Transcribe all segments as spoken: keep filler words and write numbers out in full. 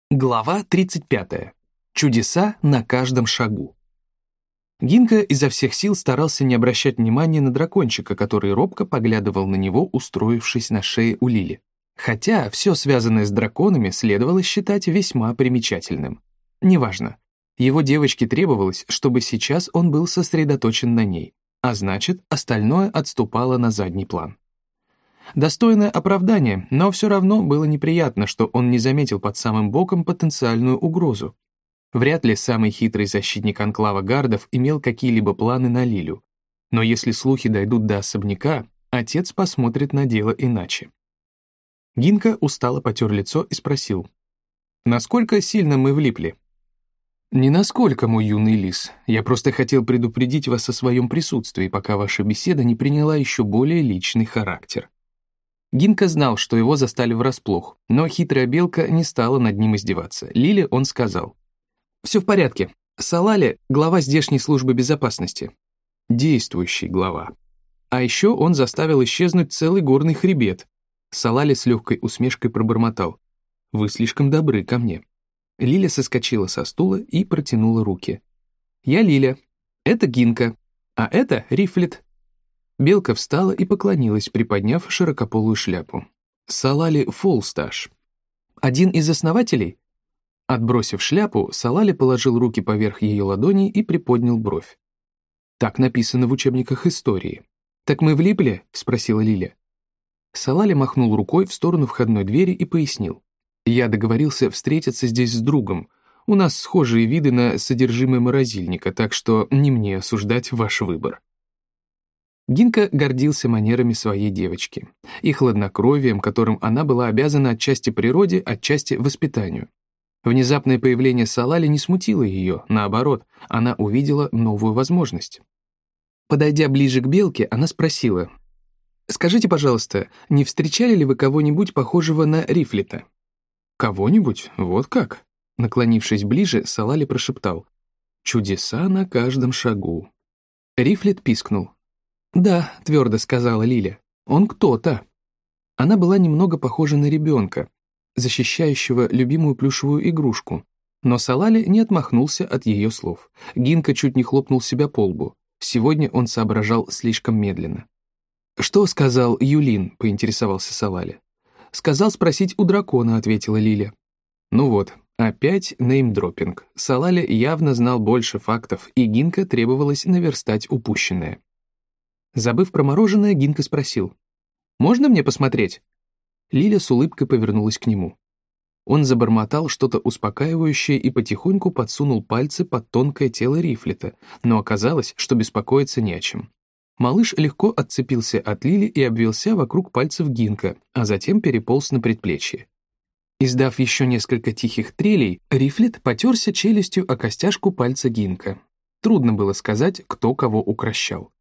Глава тридцать пятая. Чудеса на каждом шагу. Гинка изо всех сил старался не обращать внимания на дракончика, который робко поглядывал на него, устроившись на шее у Лили. Хотя все связанное с драконами следовало считать весьма примечательным. Неважно. Его девочке требовалось, чтобы сейчас он был сосредоточен на ней, а значит, остальное отступало на задний план. Достойное оправдание, но все равно было неприятно, что он не заметил под самым боком потенциальную угрозу. Вряд ли самый хитрый защитник анклава гардов имел какие-либо планы на Лилю. Но если слухи дойдут до особняка, отец посмотрит на дело иначе. Гинка устало потер лицо и спросил: «Насколько сильно мы влипли?» «Не насколько, мой юный лис. Я просто хотел предупредить вас о своем присутствии, пока ваша беседа не приняла еще более личный характер». Гинка знал, что его застали врасплох, но хитрая белка не стала над ним издеваться. Лиле он сказал: «Все в порядке. Салали — глава здешней службы безопасности». Действующий глава. А еще он заставил исчезнуть целый горный хребет. Салали с легкой усмешкой пробормотал: «Вы слишком добры ко мне». Лиля соскочила со стула и протянула руки. «Я Лиля. Это Гинка. А это Рифлет». Белка встала и поклонилась, приподняв широкополую шляпу. Салали Фолсташ. Один из основателей? Отбросив шляпу, Салали положил руки поверх ее ладоней и приподнял бровь. Так написано в учебниках истории. «Так мы влипли?» — спросила Лиля. Салали махнул рукой в сторону входной двери и пояснил: «Я договорился встретиться здесь с другом. У нас схожие виды на содержимое морозильника, так что не мне осуждать ваш выбор». Гинка гордился манерами своей девочки и хладнокровием, которым она была обязана отчасти природе, отчасти воспитанию. Внезапное появление Салали не смутило ее, наоборот, она увидела новую возможность. Подойдя ближе к белке, она спросила: «Скажите, пожалуйста, не встречали ли вы кого-нибудь похожего на Рифлета?» «Кого-нибудь? Вот как?» Наклонившись ближе, Салали прошептал: «Чудеса на каждом шагу». Рифлет пискнул. «Да», — твердо сказала Лиля, — «он кто-то». Она была немного похожа на ребенка, защищающего любимую плюшевую игрушку, но Салали не отмахнулся от ее слов. Гинка чуть не хлопнул себя по лбу. Сегодня он соображал слишком медленно. «Что сказал Юлин?» — поинтересовался Салали. «Сказал спросить у дракона», — ответила Лиля. Ну вот, опять неймдропинг. Салали явно знал больше фактов, и Гинка требовалось наверстать упущенное. Забыв про мороженое, Гинка спросил: «Можно мне посмотреть?» Лиля с улыбкой повернулась к нему. Он забормотал что-то успокаивающее и потихоньку подсунул пальцы под тонкое тело Рифлета, но оказалось, что беспокоиться не о чем. Малыш легко отцепился от Лили и обвился вокруг пальцев Гинка, а затем переполз на предплечье. Издав еще несколько тихих трелей, Рифлет потерся челюстью о костяшку пальца Гинка. Трудно было сказать, кто кого укрощал.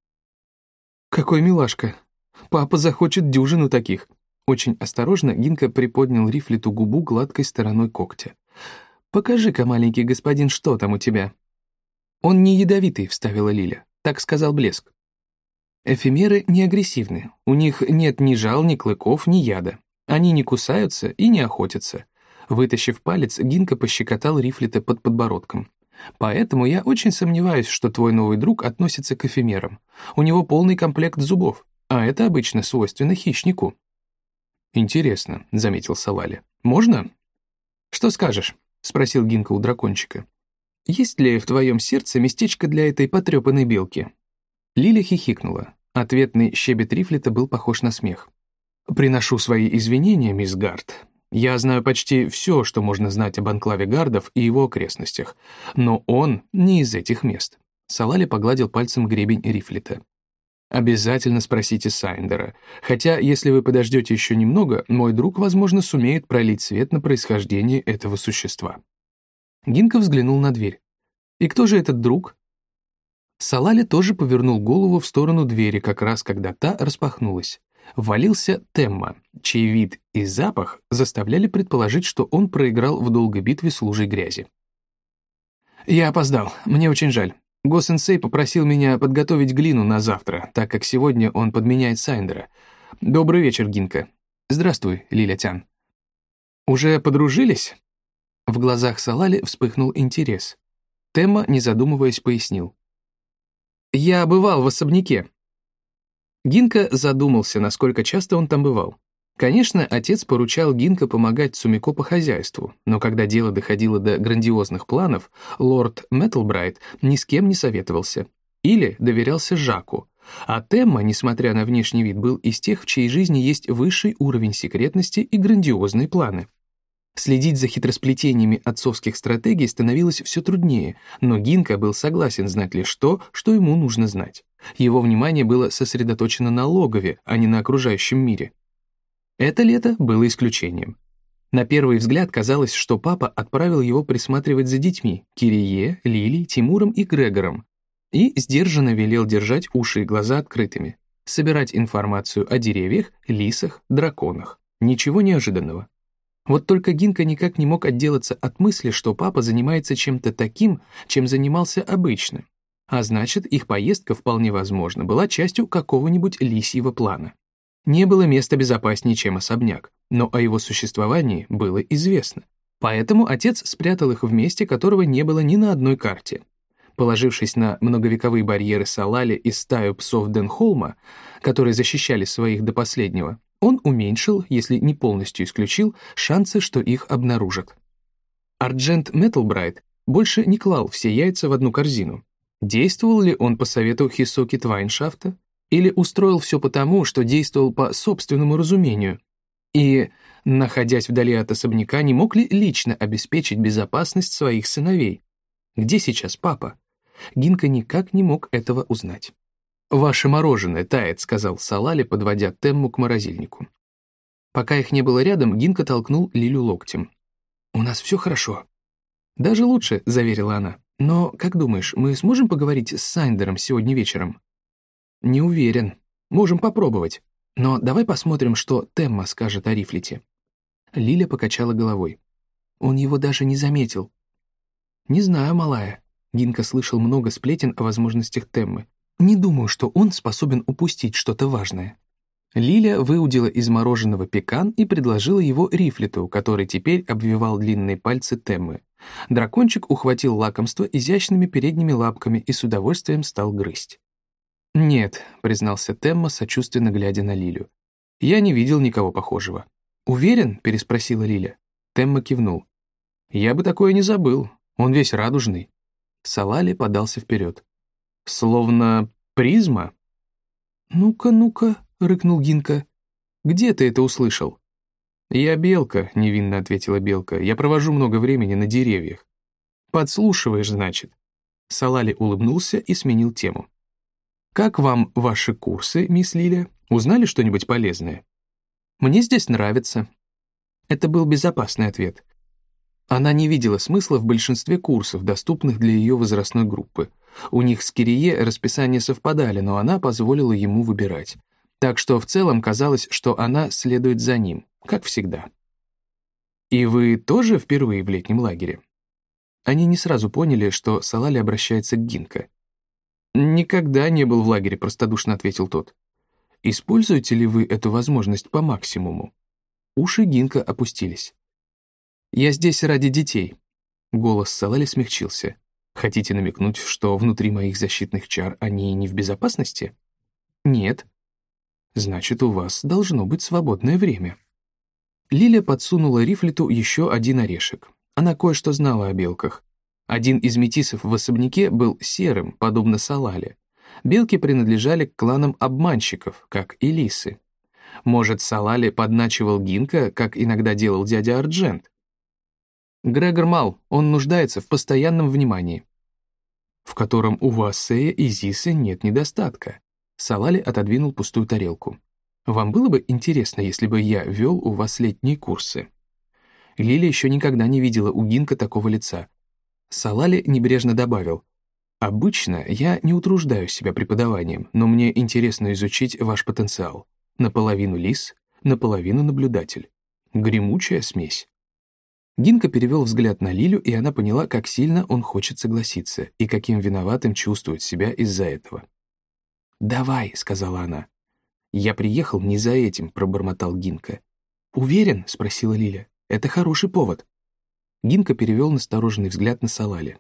«Какой милашка! Папа захочет дюжину таких!» Очень осторожно Гинка приподнял Рифлету губу гладкой стороной когтя. «Покажи-ка, маленький господин, что там у тебя?» «Он не ядовитый», — вставила Лиля. Так сказал Блеск. Эфемеры не агрессивны. У них нет ни жал, ни клыков, ни яда. Они не кусаются и не охотятся. Вытащив палец, Гинка пощекотал Рифлета под подбородком. «Поэтому я очень сомневаюсь, что твой новый друг относится к эфемерам. У него полный комплект зубов, а это обычно свойственно хищнику». «Интересно», — заметил Салали. «Можно?» «Что скажешь?» — спросил Гинка у дракончика. «Есть ли в твоем сердце местечко для этой потрепанной белки?» Лиля хихикнула. Ответный щебет Рифлета был похож на смех. «Приношу свои извинения, мисс Гард. Я знаю почти все, что можно знать об анклаве гардов и его окрестностях, но он не из этих мест». Салали погладил пальцем гребень Рифлета. «Обязательно спросите Сайндера. Хотя, если вы подождете еще немного, мой друг, возможно, сумеет пролить свет на происхождение этого существа». Гинка взглянул на дверь. «И кто же этот друг?» Салали тоже повернул голову в сторону двери, как раз когда та распахнулась. Ввалился Темма, чей вид и запах заставляли предположить, что он проиграл в долгой битве с лужей грязи. «Я опоздал, мне очень жаль. Го-сенсей попросил меня подготовить глину на завтра, так как сегодня он подменяет Сайндера. Добрый вечер, Гинка». «Здравствуй, Лиля-тян». «Уже подружились?» В глазах Салали вспыхнул интерес. Темма, не задумываясь, пояснил. «Я бывал в особняке». Гинка задумался, насколько часто он там бывал. Конечно, отец поручал Гинка помогать Цумико по хозяйству, но когда дело доходило до грандиозных планов, лорд Меттлбрайт ни с кем не советовался. Или доверялся Жаку. А Темма, несмотря на внешний вид, был из тех, в чьей жизни есть высший уровень секретности и грандиозные планы. Следить за хитросплетениями отцовских стратегий становилось все труднее, но Гинка был согласен знать лишь то, что ему нужно знать. Его внимание было сосредоточено на логове, а не на окружающем мире. Это лето было исключением. На первый взгляд казалось, что папа отправил его присматривать за детьми — Кирие, Лилей, Тимуром и Грегором, и сдержанно велел держать уши и глаза открытыми, собирать информацию о деревьях, лисах, драконах. Ничего неожиданного. Вот только Гинка никак не мог отделаться от мысли, что папа занимается чем-то таким, чем занимался обычно. А значит, их поездка, вполне возможно, была частью какого-нибудь лисьего плана. Не было места безопаснее, чем особняк, но о его существовании было известно. Поэтому отец спрятал их в месте, которого не было ни на одной карте. Положившись на многовековые барьеры Салали и стаю псов Денхолма, которые защищали своих до последнего, он уменьшил, если не полностью исключил, шансы, что их обнаружат. Арджент Меттлбрайт больше не клал все яйца в одну корзину. Действовал ли он по совету Хисоки Твайншафта? Или устроил все потому, что действовал по собственному разумению? И, находясь вдали от особняка, не мог ли лично обеспечить безопасность своих сыновей? Где сейчас папа? Гинка никак не мог этого узнать. «Ваше мороженое тает», — сказал Салали, подводя Темму к морозильнику. Пока их не было рядом, Гинка толкнул Лилю локтем. «У нас все хорошо». «Даже лучше», — заверила она. «Но, как думаешь, мы сможем поговорить с Сайндером сегодня вечером?» «Не уверен. Можем попробовать. Но давай посмотрим, что Темма скажет о Рифлете». Лиля покачала головой. «Он его даже не заметил». «Не знаю, малая». Гинка слышал много сплетен о возможностях Теммы. «Не думаю, что он способен упустить что-то важное». Лиля выудила из мороженого пекан и предложила его Рифлету, который теперь обвивал длинные пальцы Теммы. Дракончик ухватил лакомство изящными передними лапками и с удовольствием стал грызть. «Нет», — признался Темма, сочувственно глядя на Лилю. «Я не видел никого похожего». «Уверен?» — переспросила Лиля. Темма кивнул. «Я бы такое не забыл. Он весь радужный». Салали подался вперед. «Словно призма?» «Ну-ка, ну-ка», — рыкнул Гинка. «Где ты это услышал?» «Я белка», — невинно ответила белка. «Я провожу много времени на деревьях». «Подслушиваешь, значит?» Салали улыбнулся и сменил тему. «Как вам ваши курсы, мисс Лиля? Узнали что-нибудь полезное?» «Мне здесь нравится». Это был безопасный ответ. Она не видела смысла в большинстве курсов, доступных для ее возрастной группы. У них с Кирие расписания совпадали, но она позволила ему выбирать. Так что в целом казалось, что она следует за ним, как всегда. «И вы тоже впервые в летнем лагере?» Они не сразу поняли, что Салали обращается к Гинка. «Никогда не был в лагере», — простодушно ответил тот. «Используете ли вы эту возможность по максимуму?» Уши Гинка опустились. «Я здесь ради детей». Голос Салали смягчился. «Хотите намекнуть, что внутри моих защитных чар они не в безопасности?» «Нет». «Значит, у вас должно быть свободное время». Лиля подсунула Рифлету еще один орешек. Она кое-что знала о белках. Один из метисов в особняке был серым, подобно Салале. Белки принадлежали к кланам обманщиков, как и лисы. Может, Салали подначивал Гинка, как иногда делал дядя Арджент? Грегор мал, он нуждается в постоянном внимании. В котором у Вассея и Зисы нет недостатка. Салали отодвинул пустую тарелку. Вам было бы интересно, если бы я вел у вас летние курсы? Лиля еще никогда не видела у Гинка такого лица. Салали небрежно добавил. Обычно я не утруждаю себя преподаванием, но мне интересно изучить ваш потенциал. Наполовину лис, наполовину наблюдатель. Гремучая смесь. Гинка перевел взгляд на Лилю, и она поняла, как сильно он хочет согласиться и каким виноватым чувствует себя из-за этого. «Давай», — сказала она. «Я приехал не за этим», — пробормотал Гинка. «Уверен?» — спросила Лиля. «Это хороший повод». Гинка перевел настороженный взгляд на Салали.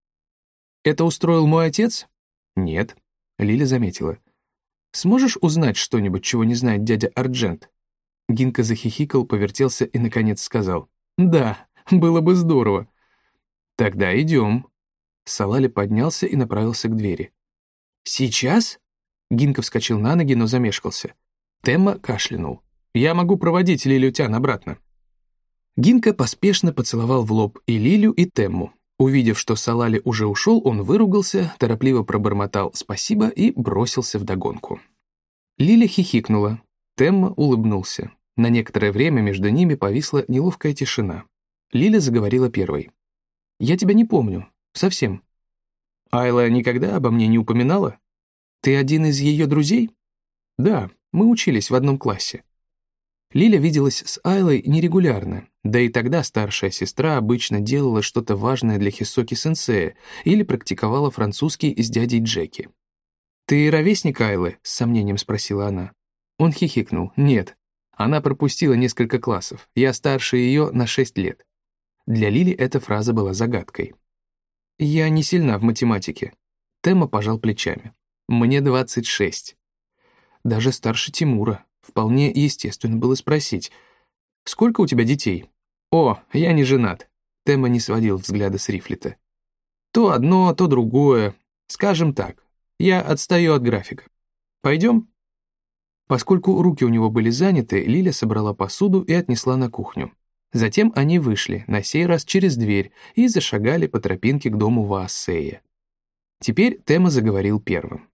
«Это устроил мой отец?» «Нет», — Лиля заметила. «Сможешь узнать что-нибудь, чего не знает дядя Арджент?» Гинка захихикал, повертелся и, наконец, сказал. «Да, было бы здорово». «Тогда идем». Салали поднялся и направился к двери. «Сейчас?» Гинка вскочил на ноги, но замешкался. Темма кашлянул. «Я могу проводить Лилю Тян обратно». Гинка поспешно поцеловал в лоб и Лилю, и Темму. Увидев, что Салали уже ушел, он выругался, торопливо пробормотал «спасибо» и бросился вдогонку. Лиля хихикнула. Темма улыбнулся. На некоторое время между ними повисла неловкая тишина. Лиля заговорила первой. «Я тебя не помню. Совсем. Айла никогда обо мне не упоминала? Ты один из ее друзей?» «Да, мы учились в одном классе». Лиля виделась с Айлой нерегулярно, да и тогда старшая сестра обычно делала что-то важное для Хисоки-сенсея или практиковала французский с дядей Джеки. «Ты ровесник Айлы?» — с сомнением спросила она. Он хихикнул. «Нет, она пропустила несколько классов, я старше ее на шесть лет». Для Лили эта фраза была загадкой. «Я не сильна в математике». Темма пожал плечами. «Мне двадцать шесть». Даже старше Тимура. Вполне естественно было спросить, «Сколько у тебя детей?» «О, я не женат». Темма не сводил взгляда с Рифлета. «То одно, то другое. Скажем так, я отстаю от графика. Пойдем?» Поскольку руки у него были заняты, Лиля собрала посуду и отнесла на кухню. Затем они вышли, на сей раз через дверь, и зашагали по тропинке к дому Ваассея. Теперь Темма заговорил первым.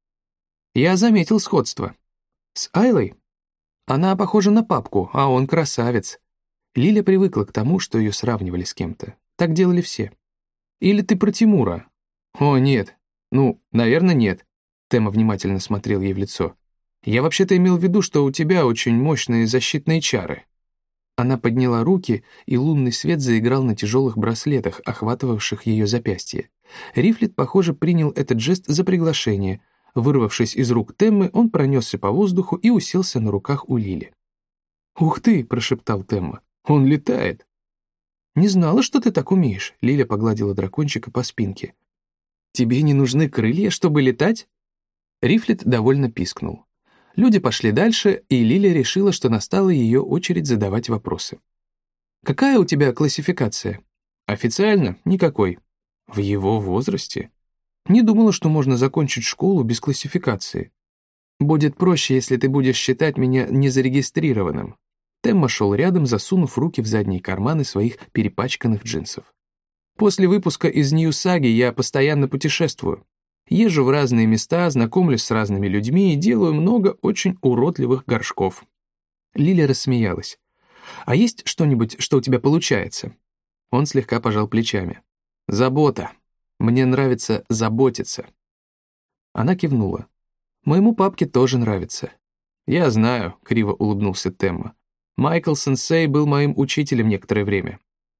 «Я заметил сходство. С Айлой? Она похожа на папку, а он красавец». Лиля привыкла к тому, что ее сравнивали с кем-то. Так делали все. «Или ты про Тимура?» «О, нет. Ну, наверное, нет». Темма внимательно смотрел ей в лицо. «Я вообще-то имел в виду, что у тебя очень мощные защитные чары». Она подняла руки, и лунный свет заиграл на тяжелых браслетах, охватывавших ее запястье. Рифлет, похоже, принял этот жест за приглашение. Вырвавшись из рук Теммы, он пронесся по воздуху и уселся на руках у Лили. «Ух ты!» — прошептал Темма. «Он летает!» «Не знала, что ты так умеешь», — Лиля погладила дракончика по спинке. «Тебе не нужны крылья, чтобы летать?» Рифлет довольно пискнул. Люди пошли дальше, и Лиля решила, что настала ее очередь задавать вопросы. «Какая у тебя классификация?» «Официально никакой». «В его возрасте?» «Не думала, что можно закончить школу без классификации. Будет проще, если ты будешь считать меня незарегистрированным». Темма шел рядом, засунув руки в задние карманы своих перепачканных джинсов. «После выпуска из Нью-Саги я постоянно путешествую. Езжу в разные места, знакомлюсь с разными людьми и делаю много очень уродливых горшков». Лиля рассмеялась. «А есть что-нибудь, что у тебя получается?» Он слегка пожал плечами. «Забота. Мне нравится заботиться». Она кивнула. «Моему папке тоже нравится». «Я знаю», — криво улыбнулся Темма. «Майкл-сенсей был моим учителем некоторое время».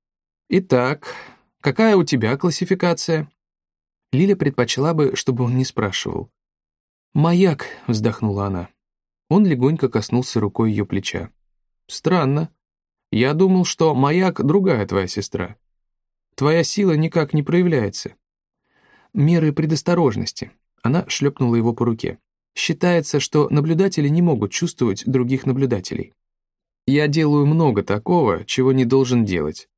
«Итак, какая у тебя классификация?» Лиля предпочла бы, чтобы он не спрашивал. «Маяк», — вздохнула она. Он легонько коснулся рукой ее плеча. «Странно. Я думал, что маяк — другая твоя сестра. Твоя сила никак не проявляется». «Меры предосторожности». Она шлепнула его по руке. «Считается, что наблюдатели не могут чувствовать других наблюдателей. Я делаю много такого, чего не должен делать».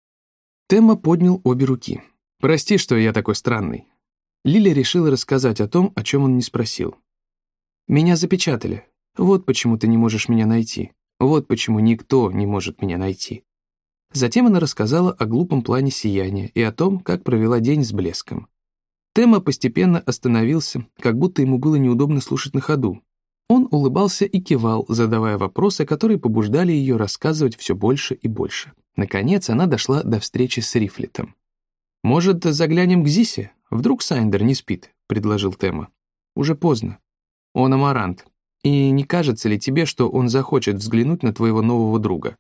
Темма поднял обе руки. «Прости, что я такой странный». Лиля решила рассказать о том, о чем он не спросил. «Меня запечатали. Вот почему ты не можешь меня найти. Вот почему никто не может меня найти». Затем она рассказала о глупом плане сияния и о том, как провела день с блеском. Темма постепенно остановился, как будто ему было неудобно слушать на ходу. Он улыбался и кивал, задавая вопросы, которые побуждали ее рассказывать все больше и больше. Наконец она дошла до встречи с Рифлетом. «Может, заглянем к Зисе? Вдруг Сайндер не спит?» — предложил Темма. «Уже поздно. Он амарант. И не кажется ли тебе, что он захочет взглянуть на твоего нового друга?»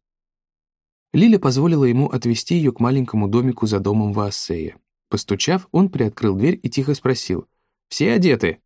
Лиля позволила ему отвезти ее к маленькому домику за домом Ваассея. Постучав, он приоткрыл дверь и тихо спросил: «Все одеты?»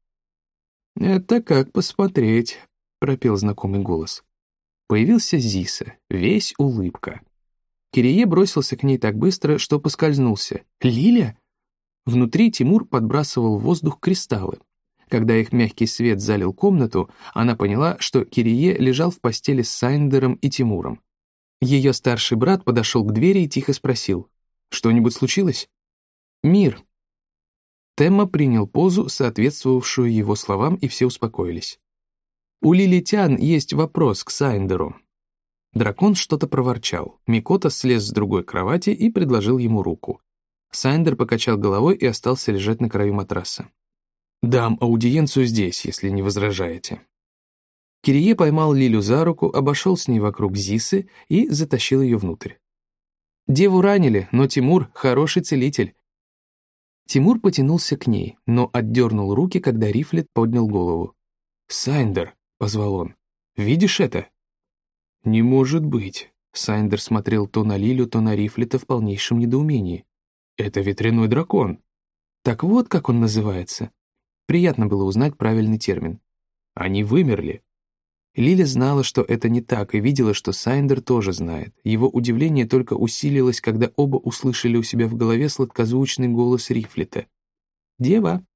«Это как посмотреть», — пропел знакомый голос. Появился Зиса, весь улыбка. Кирие бросился к ней так быстро, что поскользнулся. «Лиля?» Внутри Тимур подбрасывал в воздух кристаллы. Когда их мягкий свет залил комнату, она поняла, что Кирие лежал в постели с Сайндером и Тимуром. Ее старший брат подошел к двери и тихо спросил: «Что-нибудь случилось?» «Мир». Темма принял позу, соответствовавшую его словам, и все успокоились. «У Лилитян есть вопрос к Сайндеру». Дракон что-то проворчал. Микота слез с другой кровати и предложил ему руку. Сайндер покачал головой и остался лежать на краю матраса. «Дам аудиенцию здесь, если не возражаете». Кирие поймал Лилю за руку, обошел с ней вокруг Зисы и затащил ее внутрь. Деву ранили, но Тимур — хороший целитель. Тимур потянулся к ней, но отдернул руки, когда Рифлет поднял голову. «Сайндер», — позвал он, — «видишь это?» «Не может быть», — Сайндер смотрел то на Лилю, то на Рифлета в полнейшем недоумении. «Это ветряной дракон». Так вот, как он называется. Приятно было узнать правильный термин. Они вымерли. Лиля знала, что это не так, и видела, что Сайндер тоже знает. Его удивление только усилилось, когда оба услышали у себя в голове сладкозвучный голос Рифлета. «Дева,